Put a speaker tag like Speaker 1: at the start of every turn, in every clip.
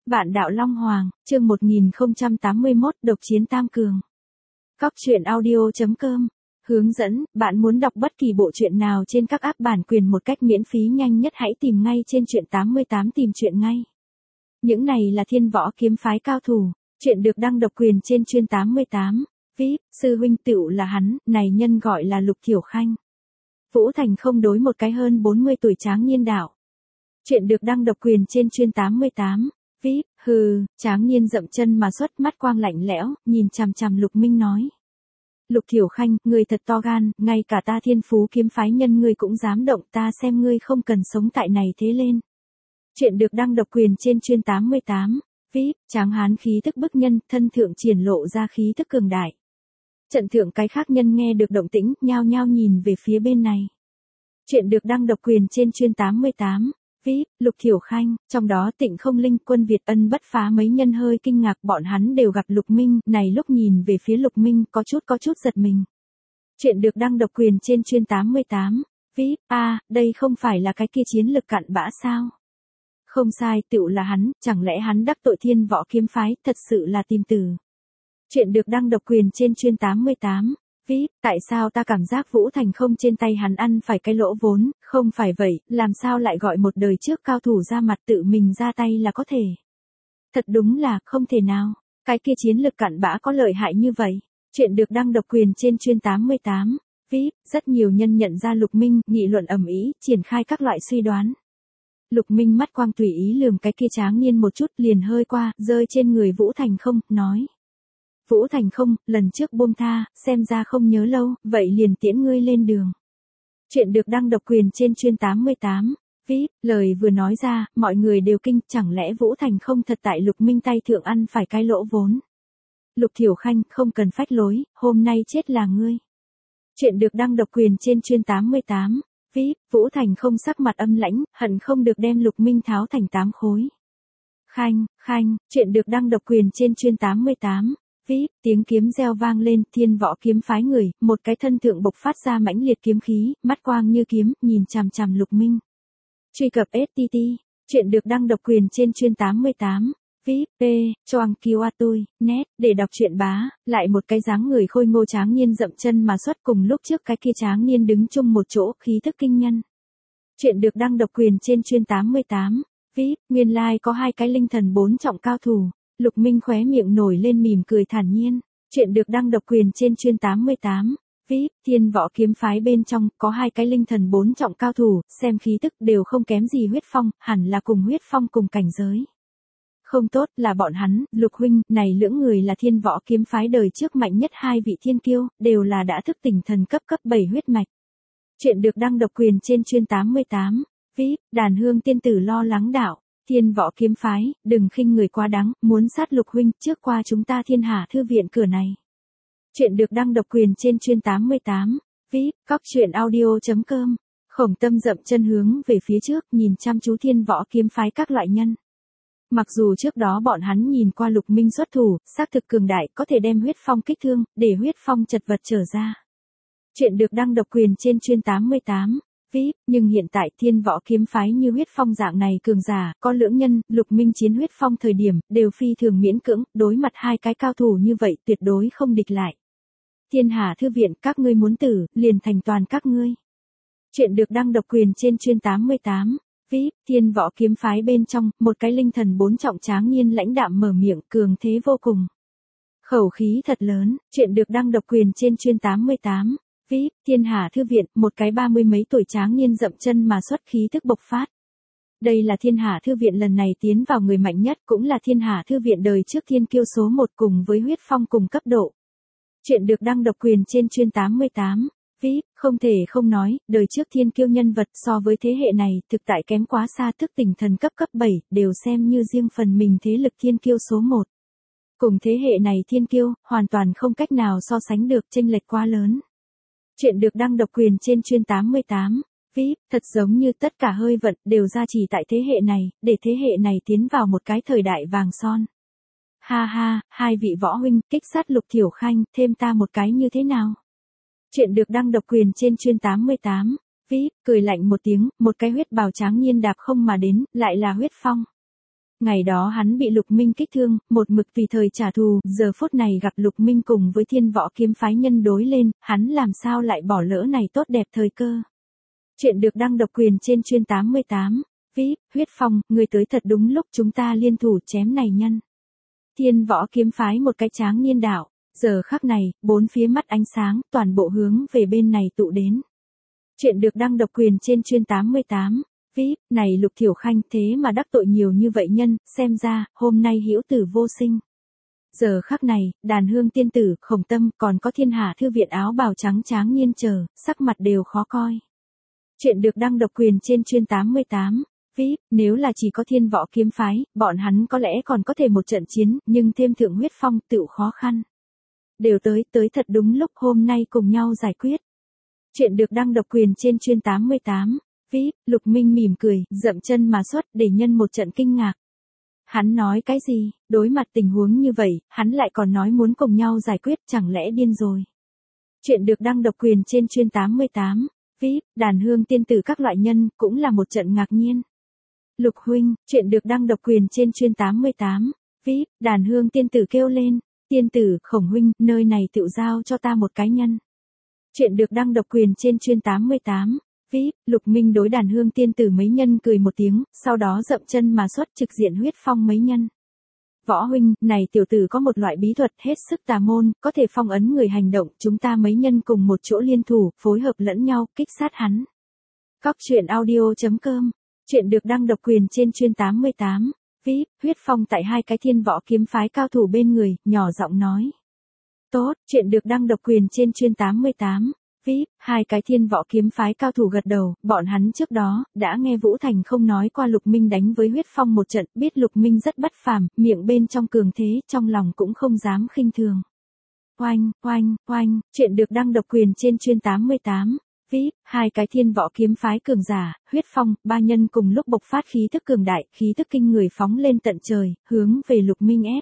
Speaker 1: Vạn đạo Long Hoàng, chương 1081, độc chiến tam cường. Cóc truyện audio.com. Hướng dẫn, bạn muốn đọc bất kỳ bộ truyện nào trên các app bản quyền một cách miễn phí nhanh nhất hãy tìm ngay trên truyện 88 tìm truyện ngay. Những này là thiên võ kiếm phái cao thủ, truyện được đăng độc quyền trên truyện 88. VIP, sư huynh tựu là hắn, này nhân gọi là Lục Thiểu Khanh. Vũ Thành không đối một cái hơn 40 tuổi tráng niên đạo. Truyện được đăng độc quyền trên truyện 88. VIP, hừ, tráng niên dậm chân mà xuất mắt quang lạnh lẽo, nhìn chằm chằm Lục Minh nói. Lục Thiểu Khanh, ngươi thật to gan, ngay cả ta Thiên Phú kiếm phái nhân ngươi cũng dám động, ta xem ngươi không cần sống tại này thế lên. Truyện được đăng độc quyền trên truyện 88. VIP, tráng hán khí tức bức nhân, thân thượng triển lộ ra khí tức cường đại. Trận thượng cái khác nhân nghe được động tĩnh, nhao nhao nhìn về phía bên này. Truyện được đăng độc quyền trên truyện 88. VIP, Lục Thiểu Khanh, trong đó Tịnh Không Linh, Quân Việt Ân bất phá mấy nhân hơi kinh ngạc, bọn hắn đều gặp Lục Minh, này lúc nhìn về phía Lục Minh có chút giật mình. Truyện được đăng độc quyền trên truyện 88. VIP, đây không phải là cái kia chiến lực cặn bã sao? Không sai, tựu là hắn, chẳng lẽ hắn đắc tội thiên võ kiếm phái, thật sự là tìm tử. Truyện được đăng độc quyền trên truyện 88. VIP, tại sao ta cảm giác Vũ Thành không trên tay hắn ăn phải cái lỗ vốn, không phải vậy, làm sao lại gọi một đời trước cao thủ ra mặt tự mình ra tay là có thể. Thật đúng là, không thể nào, cái kia chiến lực cặn bã có lợi hại như vậy. Truyện được đăng độc quyền trên truyện 88. VIP, rất nhiều nhân nhận ra Lục Minh, nghị luận ầm ĩ, triển khai các loại suy đoán. Lục Minh mắt quang tùy ý lườm cái kia tráng niên một chút liền hơi qua, rơi trên người Vũ Thành không, nói. Vũ Thành không, lần trước buông tha, xem ra không nhớ lâu, vậy liền tiễn ngươi lên đường. Truyện được đăng độc quyền trên truyện 88. VIP, lời vừa nói ra, mọi người đều kinh, chẳng lẽ Vũ Thành không thật tại Lục Minh tay thượng ăn phải cái lỗ vốn. Lục Thiểu Khanh, không cần phách lối, hôm nay chết là ngươi. Truyện được đăng độc quyền trên truyện 88. VIP, Vũ Thành không sắc mặt âm lãnh, hận không được đem Lục Minh tháo thành 8 khối. Khanh, truyện được đăng độc quyền trên truyện 88. VIP, tiếng kiếm reo vang lên, thiên võ kiếm phái người, một cái thân thượng bộc phát ra mãnh liệt kiếm khí, mắt quang như kiếm, nhìn chằm chằm Lục Minh. Truy cập STT, truyện được đăng độc quyền trên truyện 88. VIP, choang kiwa tôi, net, để đọc truyện bá, lại một cái dáng người khôi ngô tráng niên dậm chân mà xuất cùng lúc trước cái kia tráng niên đứng chung một chỗ, khí thức kinh nhân. Truyện được đăng độc quyền trên truyện 88. VIP, nguyên lai có hai cái linh thần 4 trọng cao thủ. Lục Minh khóe miệng nổi lên mỉm cười thản nhiên. Truyện được đăng độc quyền trên truyện 88. VIP, thiên võ kiếm phái bên trong có hai cái linh thần 4 trọng cao thủ, xem khí tức đều không kém gì Huyết Phong, hẳn là cùng Huyết Phong cùng cảnh giới. Không tốt là bọn hắn, Lục huynh, này lưỡng người là thiên võ kiếm phái đời trước mạnh nhất hai vị thiên kiêu, đều là đã thức tỉnh thần cấp 7 huyết mạch. Truyện được đăng độc quyền trên truyện 88. VIP, Đàn Hương tiên tử lo lắng đạo. Thiên võ kiếm phái, đừng khinh người quá đáng, muốn sát Lục huynh, trước qua chúng ta Thiên Hà thư viện cửa này. Truyện được đăng độc quyền trên truyện 88. VIP, cóc truyện audio.com. Khổng Tâm dậm chân hướng về phía trước, nhìn chăm chú thiên võ kiếm phái các loại nhân. Mặc dù trước đó bọn hắn nhìn qua Lục Minh xuất thủ, xác thực cường đại, có thể đem Huyết Phong kích thương, để Huyết Phong chật vật trở ra. Truyện được đăng độc quyền trên truyện 88. VIP, nhưng hiện tại thiên võ kiếm phái như Huyết Phong dạng này cường giả, có lưỡng nhân, Lục Minh chiến Huyết Phong thời điểm, đều phi thường miễn cưỡng, đối mặt hai cái cao thủ như vậy tuyệt đối không địch lại. Thiên Hà thư viện, các ngươi muốn tử, liền thành toàn các ngươi. Truyện được đăng độc quyền trên truyện 88. VIP, thiên võ kiếm phái bên trong, một cái linh thần 4 trọng tráng niên lãnh đạm mở miệng, cường thế vô cùng. Khẩu khí thật lớn, truyện được đăng độc quyền trên truyện 88. VIP, Thiên Hà thư viện, một cái 30 mấy tuổi tráng niên dậm chân mà xuất khí thức bộc phát. Đây là Thiên Hà thư viện lần này tiến vào người mạnh nhất, cũng là Thiên Hà thư viện đời trước thiên kiêu số 1 cùng với Huyết Phong cùng cấp độ. Truyện được đăng độc quyền trên truyện 88. VIP, không thể không nói, đời trước thiên kiêu nhân vật so với thế hệ này, thực tại kém quá xa, thức tỉnh thần cấp 7, đều xem như riêng phần mình thế lực thiên kiêu số 1. Cùng thế hệ này thiên kiêu, hoàn toàn không cách nào so sánh được, chênh lệch quá lớn. Truyện được đăng độc quyền trên truyện 88. VIP, thật giống như tất cả hơi vận đều ra chỉ tại thế hệ này, để thế hệ này tiến vào một cái thời đại vàng son. Ha, hai vị võ huynh, kích sát Lục Thiểu Khanh, thêm ta một cái như thế nào? Truyện được đăng độc quyền trên truyện 88. VIP, cười lạnh một tiếng, một cái huyết bào tráng niên đạp không mà đến, lại là Huyết Phong. Ngày đó hắn bị Lục Minh kích thương, một mực tùy thời trả thù, giờ phút này gặp Lục Minh cùng với Thiên Võ kiếm phái nhân đối lên, hắn làm sao lại bỏ lỡ này tốt đẹp thời cơ. Chuyện được đăng độc quyền trên chuyên 88. VIP, Huyết Phong, người tới thật đúng lúc chúng ta liên thủ chém này nhân. Thiên Võ kiếm phái một cái tráng niên đạo, giờ khắc này, bốn phía mắt ánh sáng, toàn bộ hướng về bên này tụ đến. Chuyện được đăng độc quyền trên chuyên 88. VIP, này Lục Thiểu Khanh thế mà đắc tội nhiều như vậy nhân, xem ra, hôm nay hữu tử vô sinh. Giờ khắc này, Đàn Hương tiên tử, Khổng Tâm, còn có Thiên Hạ thư viện áo bào trắng tráng niên chờ, sắc mặt đều khó coi. Chuyện được đăng độc quyền trên chuyên 88. VIP, nếu là chỉ có Thiên Võ kiếm phái, bọn hắn có lẽ còn có thể một trận chiến, nhưng thêm thượng Huyết Phong, tựu khó khăn. Đều tới thật đúng lúc hôm nay cùng nhau giải quyết. Chuyện được đăng độc quyền trên chuyên 88. VIP, Lục Minh mỉm cười, dậm chân mà xuất để nhân một trận kinh ngạc. Hắn nói cái gì, đối mặt tình huống như vậy, hắn lại còn nói muốn cùng nhau giải quyết, chẳng lẽ điên rồi. Chuyện được đăng độc quyền trên chuyên 88. VIP, Đàn Hương tiên tử các loại nhân, cũng là một trận ngạc nhiên. Lục huynh, chuyện được đăng độc quyền trên chuyên 88. VIP, Đàn Hương tiên tử kêu lên, tiên tử, Khổng huynh, nơi này tự giao cho ta một cái nhân. Chuyện được đăng độc quyền trên chuyên 88. VIP, Lục Minh đối Đàn Hương tiên tử mấy nhân cười một tiếng, sau đó dậm chân mà xuất trực diện Huyết Phong mấy nhân. Võ huynh, này tiểu tử có một loại bí thuật hết sức tà môn, có thể phong ấn người hành động, chúng ta mấy nhân cùng một chỗ liên thủ, phối hợp lẫn nhau, kích sát hắn. Cóc truyện audio.com. Chuyện được đăng độc quyền trên chuyên 88. VIP, Huyết Phong tại hai cái Thiên Võ kiếm phái cao thủ bên người, nhỏ giọng nói. Tốt, chuyện được đăng độc quyền trên chuyên 88. VIP, hai cái Thiên Võ kiếm phái cao thủ gật đầu, bọn hắn trước đó, đã nghe Vũ Thành không nói qua Lục Minh đánh với Huyết Phong một trận, biết Lục Minh rất bất phàm, miệng bên trong cường thế, trong lòng cũng không dám khinh thường. Oanh, oanh, oanh, chuyện được đăng độc quyền trên chuyên 88. VIP, hai cái Thiên Võ kiếm phái cường giả, Huyết Phong, ba nhân cùng lúc bộc phát khí thức cường đại, khí thức kinh người phóng lên tận trời, hướng về Lục Minh ép.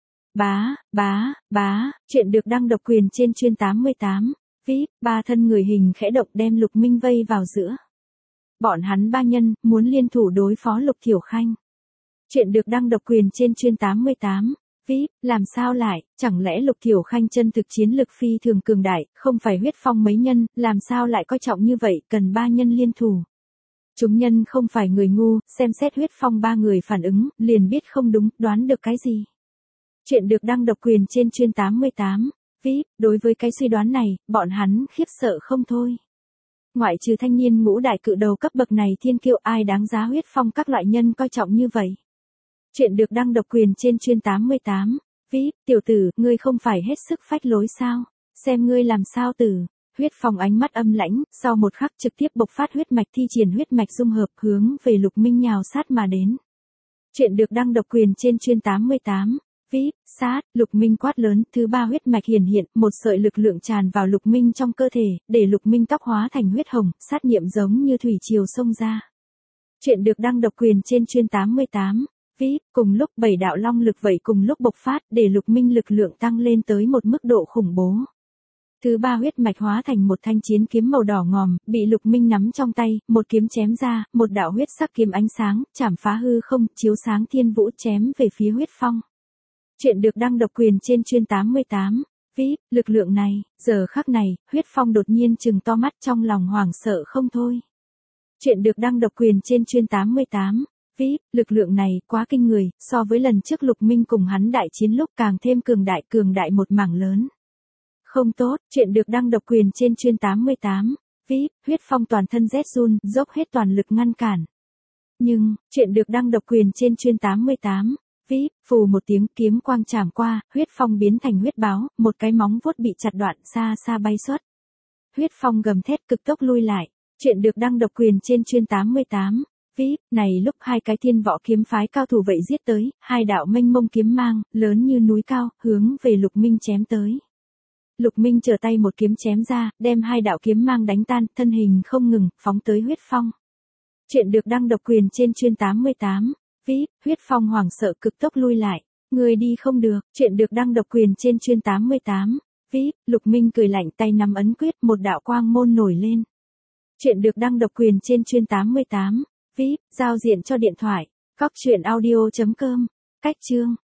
Speaker 1: Bá, chuyện được đăng độc quyền trên chuyên 88. VIP, ba thân người hình khẽ động đem Lục Minh vây vào giữa. Bọn hắn ba nhân, muốn liên thủ đối phó Lục Thiểu Khanh. Chuyện được đăng độc quyền trên chuyên 88. VIP, làm sao lại, chẳng lẽ Lục Thiểu Khanh chân thực chiến lực phi thường cường đại, không phải Huyết Phong mấy nhân, làm sao lại coi trọng như vậy, cần ba nhân liên thủ. Chúng nhân không phải người ngu, xem xét Huyết Phong ba người phản ứng, liền biết không đúng, đoán được cái gì. Chuyện được đăng độc quyền trên chuyên 88. VIP, đối với cái suy đoán này, bọn hắn khiếp sợ không thôi. Ngoại trừ thanh niên ngũ đại cự đầu cấp bậc này thiên kiêu ai đáng giá Huyết Phong các loại nhân coi trọng như vậy. Chuyện được đăng độc quyền trên chuyên 88. VIP, tiểu tử, ngươi không phải hết sức phách lối sao? Xem ngươi làm sao tử. Huyết Phong ánh mắt âm lãnh, sau một khắc trực tiếp bộc phát huyết mạch thi triển huyết mạch dung hợp hướng về Lục Minh nhào sát mà đến. Chuyện được đăng độc quyền trên chuyên 88. VIP, sát, Lục Minh quát lớn, thứ ba huyết mạch hiển hiện, một sợi lực lượng tràn vào Lục Minh trong cơ thể, để Lục Minh tóc hóa thành huyết hồng, sát niệm giống như thủy triều xông ra. Chuyện được đăng độc quyền trên chuyên 88. VIP, cùng lúc bảy đạo long lực vậy cùng lúc bộc phát, để Lục Minh lực lượng tăng lên tới một mức độ khủng bố. Thứ ba huyết mạch hóa thành một thanh chiến kiếm màu đỏ ngòm, bị Lục Minh nắm trong tay, một kiếm chém ra, một đạo huyết sắc kiếm ánh sáng, chảm phá hư không, chiếu sáng thiên vũ chém về phía Huyết Phong. Chuyện được đăng độc quyền trên chuyên 88. VIP, lực lượng này, giờ khắc này, Huyết Phong đột nhiên trừng to mắt trong lòng hoảng sợ không thôi. Chuyện được đăng độc quyền trên chuyên 88. VIP, lực lượng này quá kinh người, so với lần trước Lục Minh cùng hắn đại chiến lúc càng thêm cường đại một mảng lớn. Không tốt, chuyện được đăng độc quyền trên chuyên 88. VIP, Huyết Phong toàn thân rét run, dốc hết toàn lực ngăn cản. Nhưng, chuyện được đăng độc quyền trên chuyên 88. VIP, phù một tiếng kiếm quang chảm qua, Huyết Phong biến thành huyết báo, một cái móng vuốt bị chặt đoạn xa xa bay xuất. Huyết Phong gầm thét cực tốc lui lại. Chuyện được đăng độc quyền trên chuyên 88. VIP, này lúc hai cái Thiên Võ kiếm phái cao thủ vậy giết tới, hai đạo mênh mông kiếm mang, lớn như núi cao, hướng về Lục Minh chém tới. Lục Minh trở tay một kiếm chém ra, đem hai đạo kiếm mang đánh tan, thân hình không ngừng, phóng tới Huyết Phong. Chuyện được đăng độc quyền trên chuyên 88. VIP, Huyết Phong hoảng sợ cực tốc lui lại. Người đi không được, chuyện được đăng độc quyền trên chuyên 88. VIP, Lục Minh cười lạnh tay nắm ấn quyết, một đạo quang môn nổi lên. Chuyện được đăng độc quyền trên chuyên 88. VIP, giao diện cho điện thoại. Cóc truyện audio.com. Cách chương